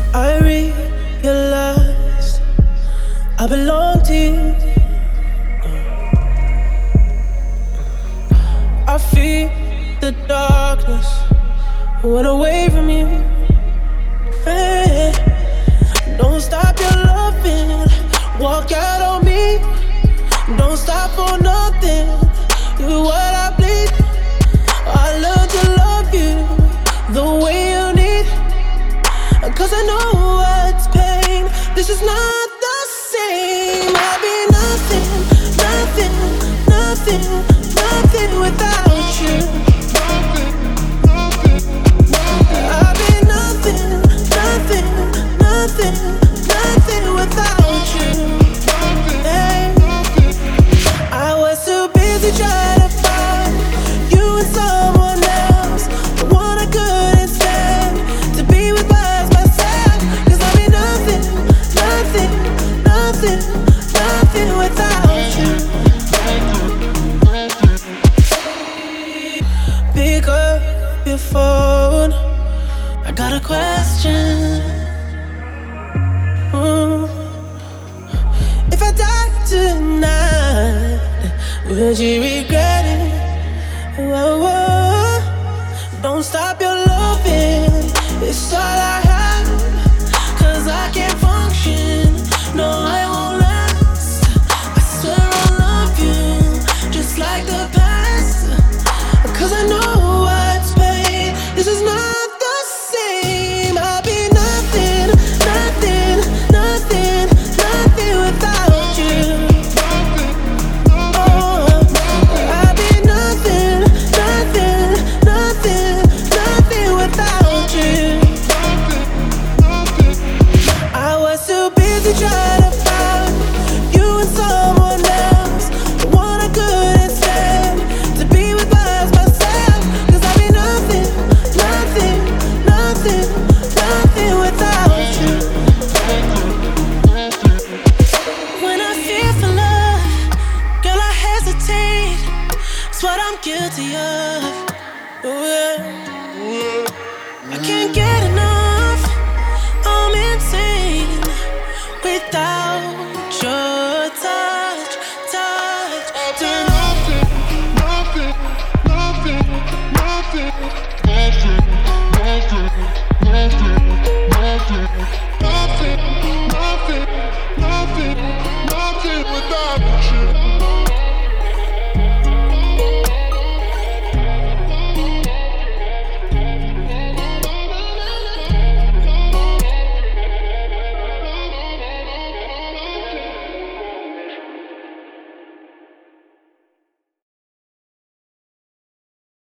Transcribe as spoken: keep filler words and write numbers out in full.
I realized I belong to you. I feel the darkness went away from you. Hey, don't stop your loving, walk out on me. Don't stop for nothing, you're what I bleed. I learned to love you the way you need, cause I know what's pain. This is not the same. I'll be nothing, nothing, nothing, nothing without you. I'll be nothing, nothing, nothing, nothing without you. Hey. I was too busy trying to find you and someone else, the one I couldn't stand to be with by myself. Cause I'll be nothing, nothing, nothing, nothing without you. Pick up your phone, I got a question. Mm. If I die tonight, would you regret it? Whoa, whoa. Don't stop your loving, it's all I have. Cause I can't function, no I won't last. I swear I love you, just like the past. Cause I know what's pain, this is not the same. I'll be nothing, nothing, nothing, nothing without you. Try to find you and someone else, the one I couldn't stand to be with by myself. Cause I'll be nothing, nothing, nothing, nothing without you. When I fear for love, girl, I hesitate. It's what I'm guilty of. Oh, yeah. I can't get enough.